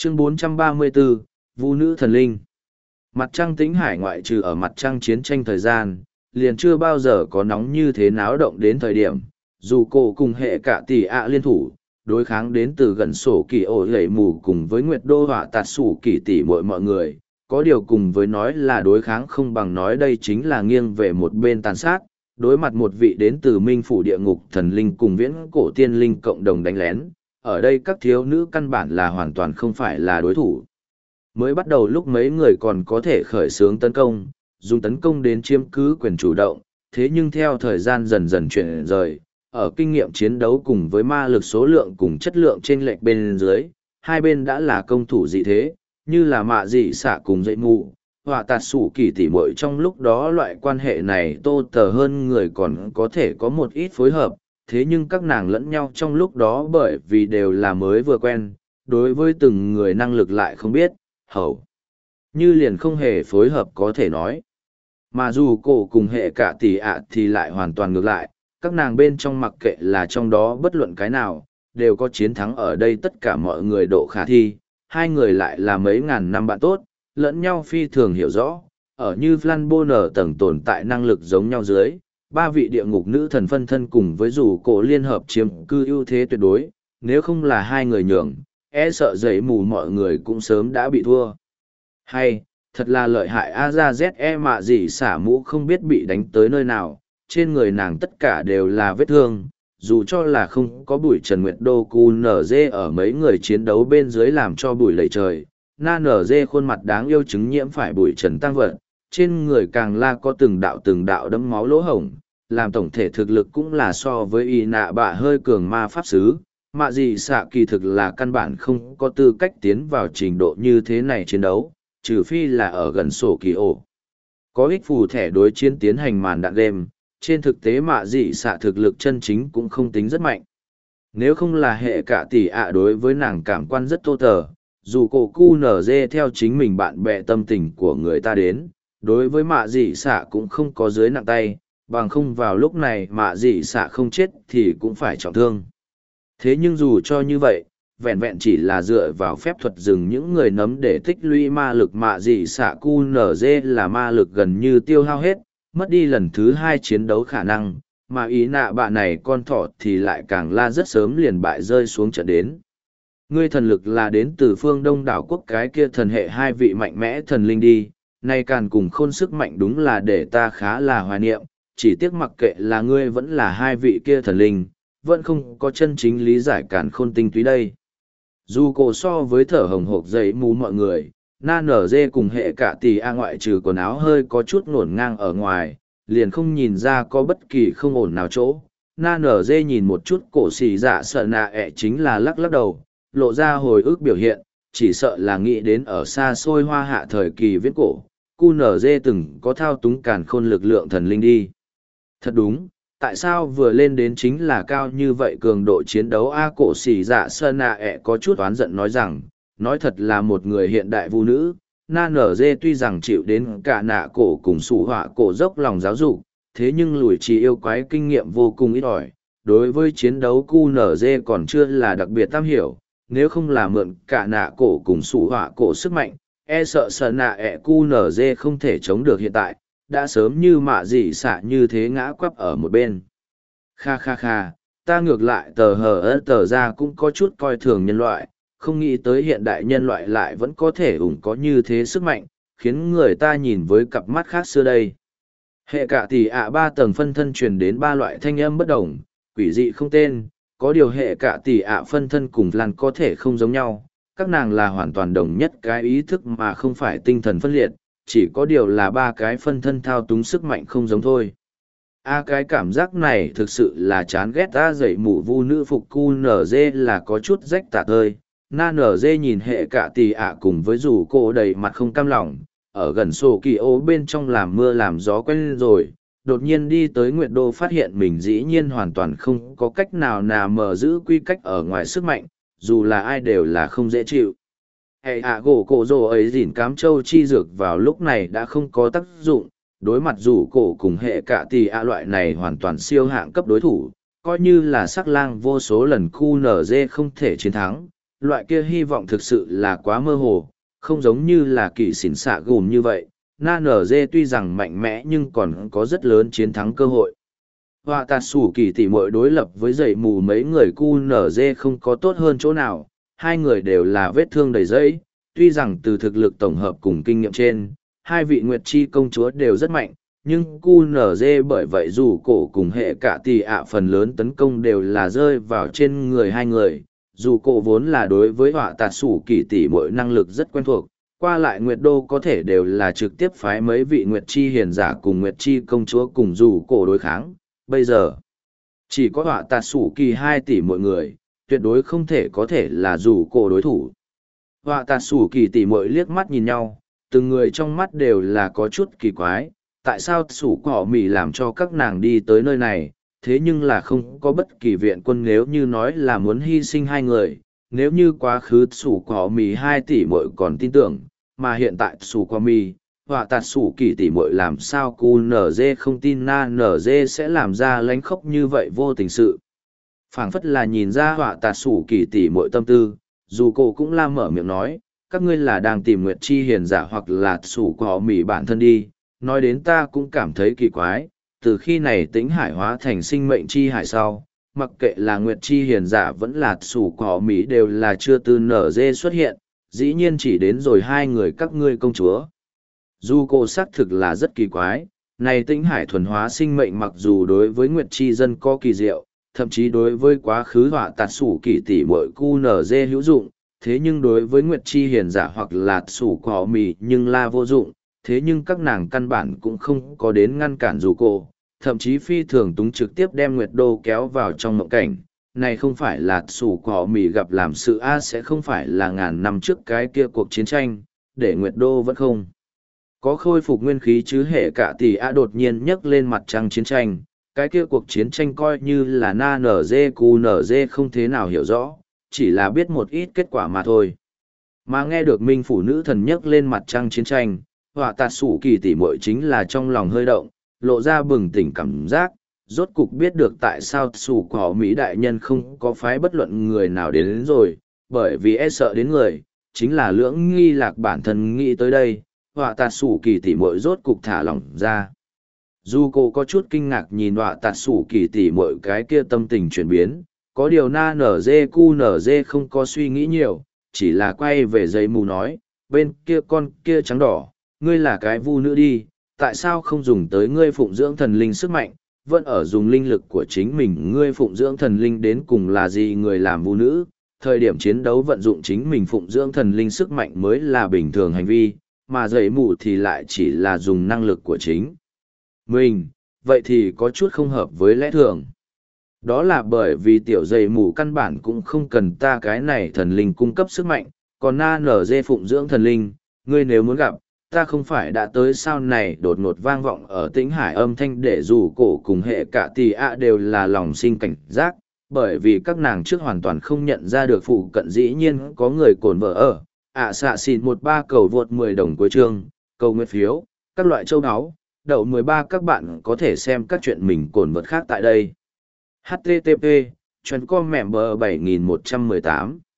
Chương 434, Vũ nữ thần linh. Mặt trăng Tĩnh Hải ngoại trừ ở mặt trăng chiến tranh thời gian, liền chưa bao giờ có nóng như thế náo động đến thời điểm, dù cổ cùng hệ cả tỷ ạ liên thủ, đối kháng đến từ gần sổ kỳ ổ lẩy mù cùng với Nguyệt Đô họa tạt sủ kỳ tỷ mọi người, có điều cùng với nói là đối kháng không bằng nói đây chính là nghiêng về một bên tàn sát, đối mặt một vị đến từ minh phủ địa ngục thần linh cùng viễn cổ tiên linh cộng đồng đánh lén, ở đây các thiếu nữ căn bản là hoàn toàn không phải là đối thủ. Mới bắt đầu lúc mấy người còn có thể khởi xướng tấn công, dùng tấn công đến chiếm cứ quyền chủ động, thế nhưng theo thời gian dần dần chuyển rời, ở kinh nghiệm chiến đấu cùng với ma lực số lượng cùng chất lượng trên lệch bên dưới, hai bên đã là công thủ dị thế, như là mạ dị xạ cùng dậy mù, họa tạt sủ kỳ tỉ muội trong lúc đó loại quan hệ này tô tờ hơn người còn có thể có một ít phối hợp, thế nhưng các nàng lẫn nhau trong lúc đó bởi vì đều là mới vừa quen, đối với từng người năng lực lại không biết, hầu như liền không hề phối hợp có thể nói. Mà dù cổ cùng hệ cả tỷ ạ thì lại hoàn toàn ngược lại, các nàng bên trong mặc kệ là trong đó bất luận cái nào, đều có chiến thắng ở đây tất cả mọi người độ khả thi, hai người lại là mấy ngàn năm bạn tốt, lẫn nhau phi thường hiểu rõ, ở như Flanboner tầng tồn tại năng lực giống nhau dưới, ba vị địa ngục nữ thần phân thân cùng với dù cổ liên hợp chiếm cư ưu thế tuyệt đối, nếu không là hai người nhường, e sợ giấy mù mọi người cũng sớm đã bị thua. Hay, thật là lợi hại a ra ZE mạ gì xả mũ không biết bị đánh tới nơi nào, trên người nàng tất cả đều là vết thương, dù cho là không có bụi Trần Nguyệt Đô cu nở dê ở mấy người chiến đấu bên dưới làm cho bụi lầy trời, na nở dê khuôn mặt đáng yêu chứng nhiễm phải bụi trần tăng vật, trên người càng la có từng đạo đấm máu lỗ hổng, làm tổng thể thực lực cũng là so với y nạ bạ hơi cường ma pháp sứ, mạ gì xạ kỳ thực là căn bản không có tư cách tiến vào trình độ như thế này chiến đấu, trừ phi là ở gần sổ kỳ ổ. Có ích phù thẻ đối chiến tiến hành màn đạn game, trên thực tế mạ dị xạ thực lực chân chính cũng không tính rất mạnh. Nếu không là hệ cả tỷ ạ đối với nàng cảm quan rất tô tờ, dù cổ cu nở dê theo chính mình bạn bè tâm tình của người ta đến, đối với mạ dị xạ cũng không có dưới nặng tay, bằng không vào lúc này mạ dị xạ không chết thì cũng phải trọng thương. Thế nhưng dù cho như vậy, vẹn vẹn chỉ là dựa vào phép thuật dừng những người nấm để tích lũy ma lực mạ dị xạ cu nở dê là ma lực gần như tiêu hao hết, mất đi lần thứ hai chiến đấu khả năng, mà ý nạ bạ này con thỏ thì lại càng la rất sớm liền bại rơi xuống trận đến. Ngươi thần lực là đến từ phương đông đảo quốc cái kia thần hệ hai vị mạnh mẽ thần linh đi, nay càng cùng khôn sức mạnh đúng là để ta khá là hoài niệm, chỉ tiếc mặc kệ là ngươi vẫn là hai vị kia thần linh, vẫn không có chân chính lý giải cản khôn tinh túy đây. Dù cổ so với thở hồng hộc dậy mù mọi người, na nở dê cùng hệ cả tỷ a ngoại trừ quần áo hơi có chút ngổn ngang ở ngoài, liền không nhìn ra có bất kỳ không ổn nào chỗ. Na nở dê nhìn một chút cổ xì dạ sợ nạ ẹ chính là lắc lắc đầu, lộ ra hồi ức biểu hiện, chỉ sợ là nghĩ đến ở xa xôi hoa hạ thời kỳ viễn cổ, cu nở dê từng có thao túng càn khôn lực lượng thần linh đi. Thật đúng, tại sao vừa lên đến chính là cao như vậy cường độ chiến đấu a cổ xì dạ sơn nạ ẹ có chút oán giận nói rằng, nói thật là một người hiện đại vũ nữ, na nở dê tuy rằng chịu đến cả nạ cổ cùng sủ họa cổ dốc lòng giáo dục, thế nhưng lùi trì yêu quái kinh nghiệm vô cùng ít ỏi, đối với chiến đấu cu nở dê còn chưa là đặc biệt tam hiểu, nếu không là mượn cả nạ cổ cùng sủ họa cổ sức mạnh, e sợ sơn nạ ẹ cu nở dê không thể chống được hiện tại, đã sớm như mạ dị xạ như thế ngã quắp ở một bên. Kha kha kha, ta ngược lại tờ hờ ớt tờ ra cũng có chút coi thường nhân loại, không nghĩ tới hiện đại nhân loại lại vẫn có thể có như thế sức mạnh, khiến người ta nhìn với cặp mắt khác xưa đây. Hệ cả tỷ ạ ba tầng phân thân truyền đến ba loại thanh âm bất đồng, quỷ dị không tên, có điều hệ cả tỷ ạ phân thân cùng lan có thể không giống nhau, các nàng là hoàn toàn đồng nhất cái ý thức mà không phải tinh thần phân liệt, chỉ có điều là ba cái phân thân thao túng sức mạnh không giống thôi. Cái cảm giác này thực sự là chán ghét ta dậy mụ vu nữ phục cu nở dê là có chút rách tả tơi. Na nở dê nhìn hệ cả tỷ ạ cùng với dù cô đầy mặt không cam lòng, ở gần sổ kỳ ô bên trong làm mưa làm gió quen rồi, đột nhiên đi tới Nguyệt Đô phát hiện mình dĩ nhiên hoàn toàn không có cách nào mở giữ quy cách ở ngoài sức mạnh, dù là ai đều là không dễ chịu. Hệ gỗ cổ rồ ấy dỉn cám châu chi dược vào lúc này đã không có tác dụng, đối mặt dù cổ cùng hệ cả tỷ ạ loại này hoàn toàn siêu hạng cấp đối thủ, coi như là sắc lang vô số lần QNZ không thể chiến thắng, Loại kia hy vọng thực sự là quá mơ hồ, không giống như là kỳ xỉn xạ gùn như vậy. Na nở dê tuy rằng mạnh mẽ nhưng còn có rất lớn chiến thắng cơ hội. Họa tạt sủ kỳ tỉ muội đối lập với dậy mù mấy người cu nở dê không có tốt hơn chỗ nào, hai người đều là vết thương đầy dẫy, tuy rằng từ thực lực tổng hợp cùng kinh nghiệm trên, hai vị nguyệt chi công chúa đều rất mạnh, nhưng cu nở dê bởi vậy dù cổ cùng hệ cả tỷ ạ phần lớn tấn công đều là rơi vào trên người hai người, dù cổ vốn là đối với họa tạt sủ kỳ tỉ muội năng lực rất quen thuộc, qua lại nguyệt đô có thể đều là trực tiếp phái mấy vị nguyệt chi hiền giả cùng nguyệt chi công chúa cùng dù cổ đối kháng. Bây giờ, chỉ có họa tạt sủ kỳ 2 tỷ mọi người, tuyệt đối không thể có thể là dù cổ đối thủ. Họa tạt sủ kỳ tỷ muội liếc mắt nhìn nhau, từng người trong mắt đều là có chút kỳ quái, tại sao sủ cỏ mì làm cho các nàng đi tới nơi này, thế nhưng là không có bất kỳ viện quân nếu như nói là muốn hy sinh hai người, nếu như quá khứ sủ cỏ mì 2 tỷ muội còn tin tưởng, mà hiện tại sủ cỏ mì, họa tạt sủ kỳ tỷ muội làm sao cu nở dê không tin na nở dê sẽ làm ra lánh khóc như vậy vô tình sự. Phảng phất là nhìn ra họa tạt sủ kỳ tỷ muội tâm tư, dù cô cũng la mở miệng nói, các ngươi là đang tìm nguyệt chi hiền giả hoặc là sủ cỏ mì bản thân đi, nói đến ta cũng cảm thấy kỳ quái, từ khi này tĩnh hải hóa thành sinh mệnh chi hải sau, mặc kệ là nguyệt chi hiền giả vẫn là sủ cỏ mì đều là chưa từ nở dê xuất hiện, dĩ nhiên chỉ đến rồi hai người các ngươi công chúa. Dù cô xác thực là rất kỳ quái, này tĩnh hải thuần hóa sinh mệnh mặc dù đối với nguyệt chi dân có kỳ diệu, thậm chí đối với quá khứ họa tạt sủ kỳ tỷ muội cu nở dê hữu dụng, thế nhưng đối với nguyệt chi hiền giả hoặc là sủ cỏ mì nhưng là vô dụng, thế nhưng các nàng căn bản cũng không có đến ngăn cản dù cô, thậm chí phi thường túng trực tiếp đem nguyệt đô kéo vào trong mộng cảnh. Này không phải là sủ cỏ mì gặp làm sự A sẽ không phải là ngàn năm trước cái kia cuộc chiến tranh, để nguyệt đô vẫn không có khôi phục nguyên khí chứ hệ cả tỷ A đột nhiên nhấc lên mặt trăng chiến tranh, cái kia cuộc chiến tranh coi như là na nở dê cu nở dê không thế nào hiểu rõ, chỉ là biết một ít kết quả mà thôi. Mà nghe được minh phủ nữ thần nhấc lên mặt trăng chiến tranh, họa tạt sủ kỳ tỷ muội chính là trong lòng hơi động, lộ ra bừng tỉnh cảm giác, rốt cục biết được tại sao sủ cỏ Mỹ đại nhân không có phái bất luận người nào đến rồi, bởi vì e sợ đến người, chính là lưỡng nghi lạc bản thân nghĩ tới đây, họa tạt sủ kỳ tỷ muội rốt cục thả lỏng ra. Dù cô có chút kinh ngạc nhìn họa tạt sủ kỳ tỷ muội cái kia tâm tình chuyển biến, có điều na nở dê cu nở dê không có suy nghĩ nhiều, chỉ là quay về giấy mù nói, bên kia con kia trắng đỏ, ngươi là cái vu nữ đi, tại sao không dùng tới ngươi phụng dưỡng thần linh sức mạnh, vẫn ở dùng linh lực của chính mình, ngươi phụng dưỡng thần linh đến cùng là gì người làm vu nữ, thời điểm chiến đấu vận dụng chính mình phụng dưỡng thần linh sức mạnh mới là bình thường hành vi, mà giấy mù thì lại chỉ là dùng năng lực của chính mình, vậy thì có chút không hợp với lẽ thường. Đó là bởi vì tiểu dày mù căn bản cũng không cần ta cái này thần linh cung cấp sức mạnh, còn na nở dê phụng dưỡng thần linh, ngươi nếu muốn gặp, ta không phải đã tới sao này đột ngột vang vọng ở tĩnh hải âm thanh để dù cổ cùng hệ cả tỷ ạ đều là lòng sinh cảnh giác, bởi vì các nàng trước hoàn toàn không nhận ra được phụ cận dĩ nhiên có người cồn vợ ở, xạ xịn 13 cầu vượt 10 đồng cuối chương, cầu nguyện phiếu, các loại châu áo, đậu 13 các bạn có thể xem các chuyện mình cồn vượt khác tại đây. http chuyện com mẹm bờ 7118